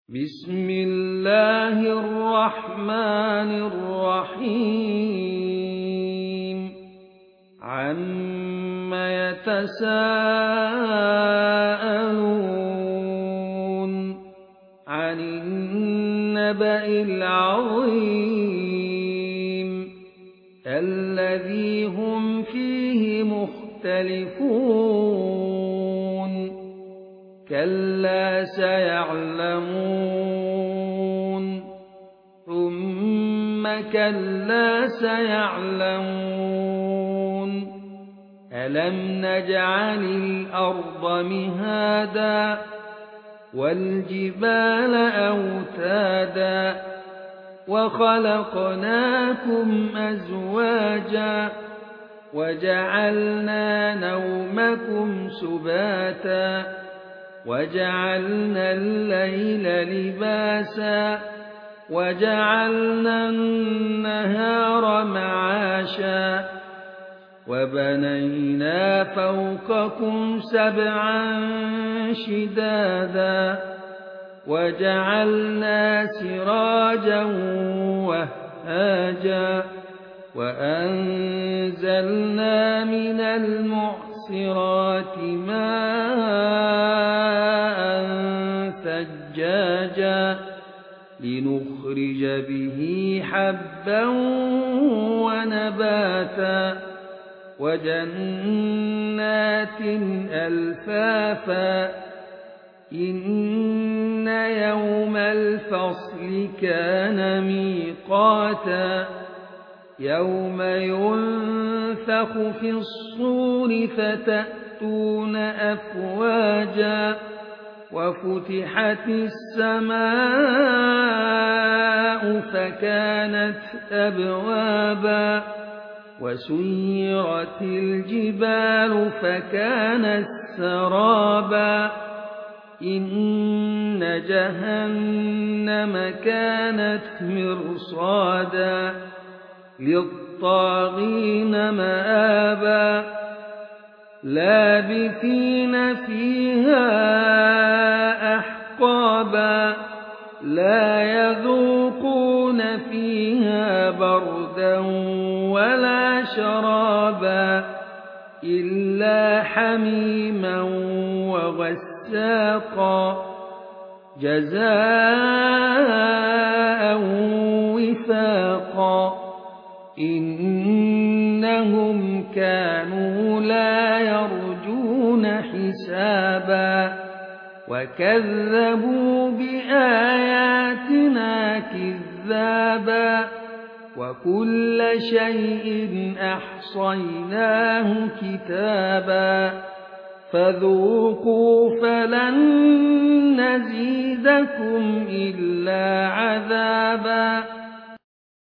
بسم الله الرحمن الرحيم عَمَّ يتساءلون عن النبأ العظيم الذي هم فيه مختلفون كلا سيعلمون ثم كلا سيعلمون ألم نجعل الأرض مهادا والجبال أوتادا وخلقناكم أزواجا وجعلنا نومكم سباتا وجعلنا الليل لباسا وجعلنا النهار معاشا وبنينا فوقكم سبعا شدادا وجعلنا سراجا وهاجا وأنزلنا من المعصرات ماء ثجاجا لنخرج به حبا ونباتا وجنات ألفافا إن يوم الفصل كان ميقاتا يوم ينفخ في الصور فتأتون أفواجا وفتحت السماء فكانت أبوابا وسيرت الجبال فكانت سرابا إن جهنم كانت مرصادا للطاغين مآبا لابثين فيها أحقابا لا يذوقون فيها بردا ولا شرابا إلا حميما وغساقا جزاء وفاقا إنهم كانوا لا يرجون حسابا وكذبوا بآياتنا كذابا وكل شيء أحصيناه كتابا فذوقوا فلن نزيدكم إلا عذابا